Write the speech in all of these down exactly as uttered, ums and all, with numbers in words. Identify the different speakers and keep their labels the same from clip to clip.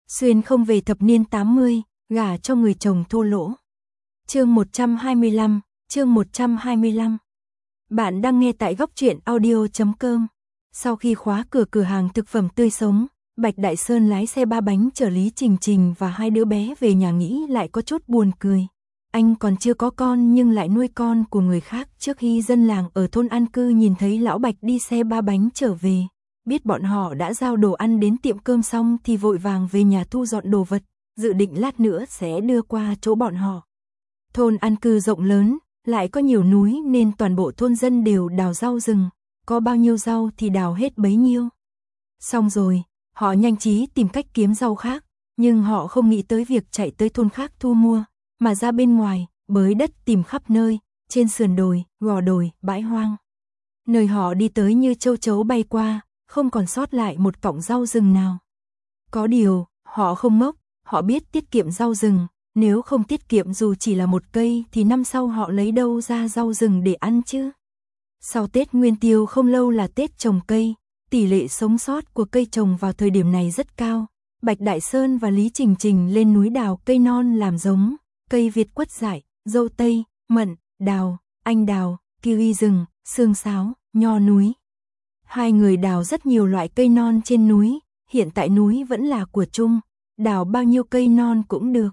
Speaker 1: Xuyên không về thập niên tám mươi, gả cho người chồng thô lỗ. Chương một trăm hai mươi lăm, chương một trăm hai mươi lăm. Bạn đang nghe tại góc truyện audio chấm com. Sau khi khóa cửa cửa hàng thực phẩm tươi sống, Bạch Đại Sơn lái xe ba bánh chở Lý Trình Trình và hai đứa bé về nhà, nghĩ lại có chút buồn cười. Anh còn chưa có con nhưng lại nuôi con của người khác. Trước khi dân làng ở thôn an cư nhìn thấy lão Bạch đi xe ba bánh trở về, biết bọn họ đã giao đồ ăn đến tiệm cơm xong thì vội vàng về nhà thu dọn đồ vật, dự định lát nữa sẽ đưa qua chỗ bọn họ. Thôn an cư rộng lớn, lại có nhiều núi nên toàn bộ thôn dân đều đào rau rừng, có bao nhiêu rau thì đào hết bấy nhiêu. Xong rồi, họ nhanh trí tìm cách kiếm rau khác, nhưng họ không nghĩ tới việc chạy tới thôn khác thu mua, mà ra bên ngoài, bới đất tìm khắp nơi, trên sườn đồi, gò đồi, bãi hoang. Nơi họ đi tới như châu chấu bay qua, không còn sót lại một cọng rau rừng nào. Có điều, họ không ngốc, họ biết tiết kiệm rau rừng, nếu không tiết kiệm dù chỉ là một cây thì năm sau họ lấy đâu ra rau rừng để ăn chứ. Sau Tết Nguyên Tiêu không lâu là Tết trồng cây, tỷ lệ sống sót của cây trồng vào thời điểm này rất cao. Bạch Đại Sơn và Lý Trình Trình lên núi đào cây non làm giống, cây Việt quất dại, dâu tây, mận, đào, anh đào, kiwi rừng, sương sáo, nho núi. Hai người đào rất nhiều loại cây non trên núi, hiện tại núi vẫn là của chung, đào bao nhiêu cây non cũng được.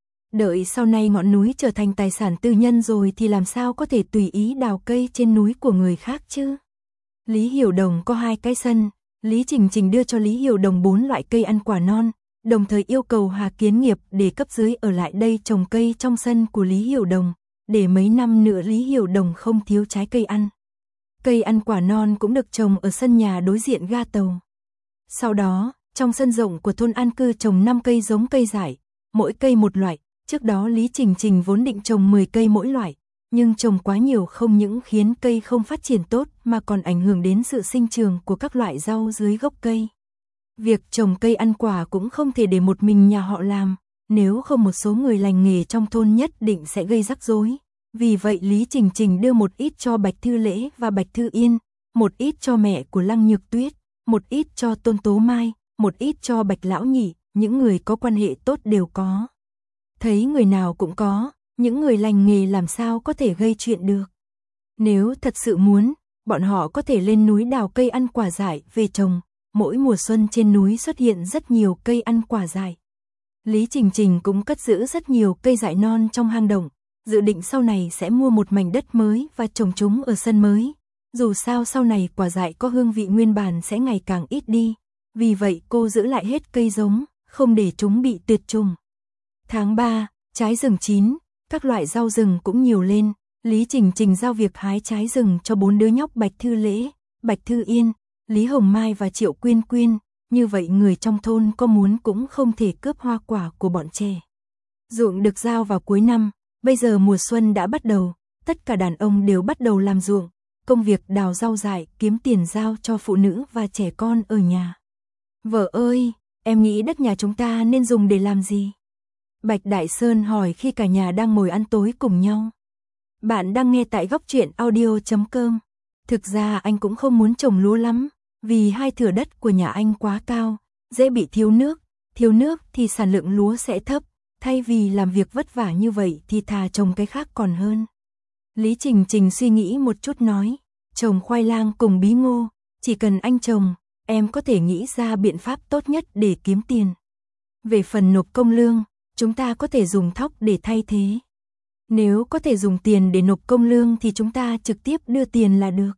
Speaker 1: Đợi sau này ngọn núi trở thành tài sản tư nhân rồi thì làm sao có thể tùy ý đào cây trên núi của người khác chứ. Lý Hiểu Đồng có hai cái sân, Lý Trình Trình đưa cho Lý Hiểu Đồng bốn loại cây ăn quả non, đồng thời yêu cầu Hà Kiến Nghiệp để cấp dưới ở lại đây trồng cây trong sân của Lý Hiểu Đồng, để mấy năm nữa Lý Hiểu Đồng không thiếu trái cây ăn. Cây ăn quả non cũng được trồng ở sân nhà đối diện ga tàu. Sau đó, trong sân rộng của thôn an cư trồng năm cây giống cây dại, mỗi cây một loại. Trước đó Lý Trình Trình vốn định trồng mười cây mỗi loại, nhưng trồng quá nhiều không những khiến cây không phát triển tốt mà còn ảnh hưởng đến sự sinh trưởng của các loại rau dưới gốc cây. Việc trồng cây ăn quả cũng không thể để một mình nhà họ làm, nếu không một số người lành nghề trong thôn nhất định sẽ gây rắc rối. Vì vậy Lý Trình Trình đưa một ít cho Bạch Thư Lễ và Bạch Thư Yên, một ít cho mẹ của Lăng Nhược Tuyết, một ít cho Tôn Tố Mai, một ít cho Bạch Lão Nhị, những người có quan hệ tốt đều có. Thấy người nào cũng có, những người lành nghề làm sao có thể gây chuyện được. Nếu thật sự muốn, bọn họ có thể lên núi đào cây ăn quả dại về trồng, mỗi mùa xuân trên núi xuất hiện rất nhiều cây ăn quả dại. Lý Trình Trình cũng cất giữ rất nhiều cây dại non trong hang động, dự định sau này sẽ mua một mảnh đất mới và trồng chúng ở sân mới. Dù sao sau này quả dại có hương vị nguyên bản sẽ ngày càng ít đi, vì vậy cô giữ lại hết cây giống, không để chúng bị tuyệt chủng. Tháng ba, trái rừng chín, các loại rau rừng cũng nhiều lên, Lý Trình Trình giao việc hái trái rừng cho bốn đứa nhóc Bạch Thư Lễ, Bạch Thư Yên, Lý Hồng Mai và Triệu Quyên Quyên, như vậy người trong thôn có muốn cũng không thể cướp hoa quả của bọn trẻ. Ruộng được giao vào cuối năm, bây giờ mùa xuân đã bắt đầu, tất cả đàn ông đều bắt đầu làm ruộng, công việc đào rau dại kiếm tiền giao cho phụ nữ và trẻ con ở nhà. Vợ ơi, em nghĩ đất nhà chúng ta nên dùng để làm gì? Bạch Đại Sơn hỏi khi cả nhà đang ngồi ăn tối cùng nhau. Bạn đang nghe tại góc truyện audio chấm com. Thực ra anh cũng không muốn trồng lúa lắm, vì hai thửa đất của nhà anh quá cao, dễ bị thiếu nước, thiếu nước thì sản lượng lúa sẽ thấp, thay vì làm việc vất vả như vậy thì thà trồng cái khác còn hơn. Lý Trình Trình suy nghĩ một chút nói, trồng khoai lang cùng bí ngô, chỉ cần anh trồng, em có thể nghĩ ra biện pháp tốt nhất để kiếm tiền. Về phần nộp công lương, chúng ta có thể dùng thóc để thay thế. Nếu có thể dùng tiền để nộp công lương thì chúng ta trực tiếp đưa tiền là được.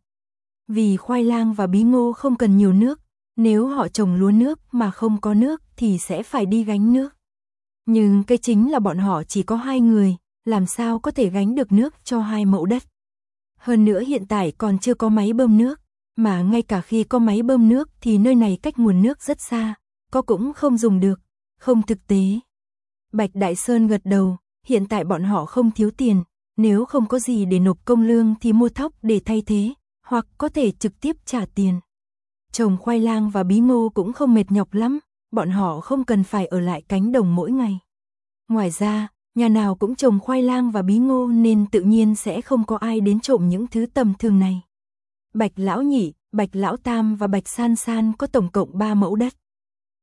Speaker 1: Vì khoai lang và bí ngô không cần nhiều nước, nếu họ trồng lúa nước mà không có nước thì sẽ phải đi gánh nước. Nhưng cái chính là bọn họ chỉ có hai người, làm sao có thể gánh được nước cho hai mẫu đất. Hơn nữa hiện tại còn chưa có máy bơm nước, mà ngay cả khi có máy bơm nước thì nơi này cách nguồn nước rất xa, có cũng không dùng được, không thực tế. Bạch Đại Sơn gật đầu, hiện tại bọn họ không thiếu tiền, nếu không có gì để nộp công lương thì mua thóc để thay thế, hoặc có thể trực tiếp trả tiền. Trồng khoai lang và bí ngô cũng không mệt nhọc lắm, bọn họ không cần phải ở lại cánh đồng mỗi ngày. Ngoài ra, nhà nào cũng trồng khoai lang và bí ngô nên tự nhiên sẽ không có ai đến trộm những thứ tầm thường này. Bạch Lão Nhị, Bạch Lão Tam và Bạch San San có tổng cộng ba mẫu đất.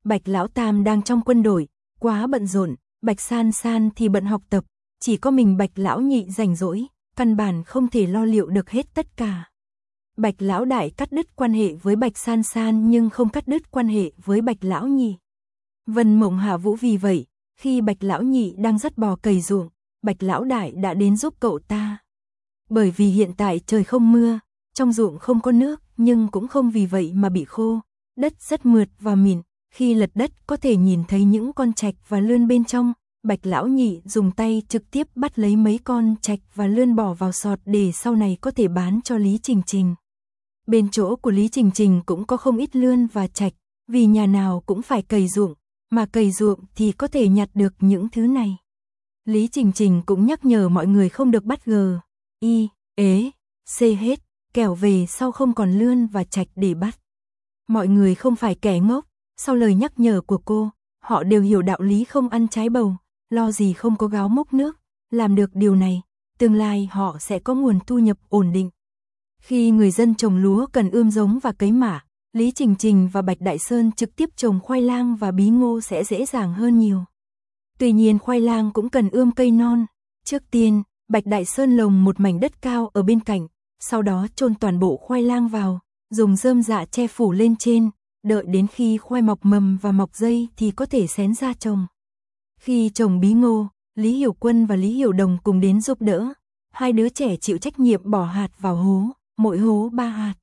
Speaker 1: Bạch Lão Tam đang trong quân đội, quá bận rộn, Bạch San San thì bận học tập, chỉ có mình Bạch Lão Nhị rảnh rỗi, căn bản không thể lo liệu được hết tất cả. Bạch Lão Đại cắt đứt quan hệ với Bạch San San nhưng không cắt đứt quan hệ với Bạch Lão Nhị. Vân Mộng Hạ Vũ vì vậy, khi Bạch Lão Nhị đang dắt bò cày ruộng, Bạch Lão Đại đã đến giúp cậu ta. Bởi vì hiện tại trời không mưa, trong ruộng không có nước, nhưng cũng không vì vậy mà bị khô, đất rất mượt và mịn, khi lật đất có thể nhìn thấy những con trạch và lươn bên trong. Bạch Lão Nhị dùng tay trực tiếp bắt lấy mấy con trạch và lươn bỏ vào sọt để sau này có thể bán cho Lý Trình Trình. Bên chỗ của Lý Trình Trình cũng có không ít lươn và trạch, vì nhà nào cũng phải cày ruộng, mà cày ruộng thì có thể nhặt được những thứ này. Lý Trình Trình cũng nhắc nhở mọi người không được bắt gờ, y, ế, xê hết, kẻo về sau không còn lươn và trạch để bắt. Mọi người không phải kẻ ngốc, sau lời nhắc nhở của cô, họ đều hiểu đạo lý không ăn trái bầu, lo gì không có gáo múc nước, làm được điều này, tương lai họ sẽ có nguồn thu nhập ổn định. Khi người dân trồng lúa cần ươm giống và cấy mạ, Lý Trình Trình và Bạch Đại Sơn trực tiếp trồng khoai lang và bí ngô sẽ dễ dàng hơn nhiều. Tuy nhiên khoai lang cũng cần ươm cây non. Trước tiên, Bạch Đại Sơn lồng một mảnh đất cao ở bên cạnh, sau đó chôn toàn bộ khoai lang vào, dùng rơm rạ che phủ lên trên, đợi đến khi khoai mọc mầm và mọc dây thì có thể xén ra trồng. Khi trồng bí ngô, Lý Hiểu Quân và Lý Hiểu Đồng cùng đến giúp đỡ, hai đứa trẻ chịu trách nhiệm bỏ hạt vào hố, mỗi hố ba hạt.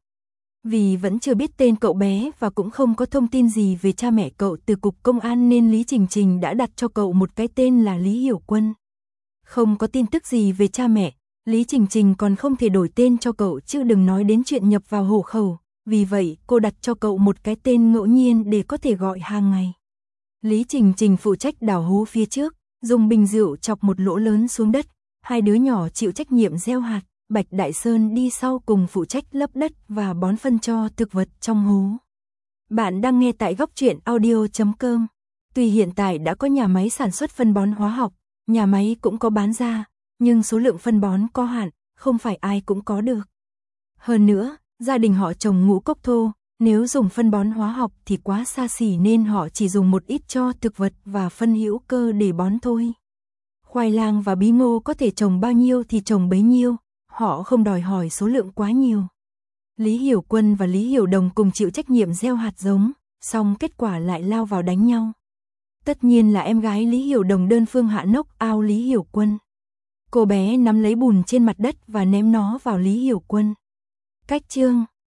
Speaker 1: Vì vẫn chưa biết tên cậu bé và cũng không có thông tin gì về cha mẹ cậu từ cục công an nên Lý Trình Trình đã đặt cho cậu một cái tên là Lý Hiểu Quân. Không có tin tức gì về cha mẹ, Lý Trình Trình còn không thể đổi tên cho cậu chứ đừng nói đến chuyện nhập vào hộ khẩu, vì vậy cô đặt cho cậu một cái tên ngẫu nhiên để có thể gọi hàng ngày. Lý Trình Trình phụ trách đào hố phía trước, dùng bình rượu chọc một lỗ lớn xuống đất, hai đứa nhỏ chịu trách nhiệm gieo hạt. Bạch Đại Sơn đi sau cùng phụ trách lấp đất và bón phân cho thực vật trong hố. Bạn đang nghe tại góc truyện audio chấm com. Tuy hiện tại đã có nhà máy sản xuất phân bón hóa học, nhà máy cũng có bán ra, nhưng số lượng phân bón có hạn, không phải ai cũng có được. Hơn nữa, gia đình họ trồng ngũ cốc thô, nếu dùng phân bón hóa học thì quá xa xỉ nên họ chỉ dùng một ít cho thực vật và phân hữu cơ để bón thôi. Khoai lang và bí ngô có thể trồng bao nhiêu thì trồng bấy nhiêu. Họ không đòi hỏi số lượng quá nhiều. Lý Hiểu Quân và Lý Hiểu Đồng cùng chịu trách nhiệm gieo hạt giống, song kết quả lại lao vào đánh nhau. Tất nhiên là em gái Lý Hiểu Đồng đơn phương hạ nốc ao Lý Hiểu Quân. Cô bé nắm lấy bùn trên mặt đất và ném nó vào Lý Hiểu Quân. Cách chương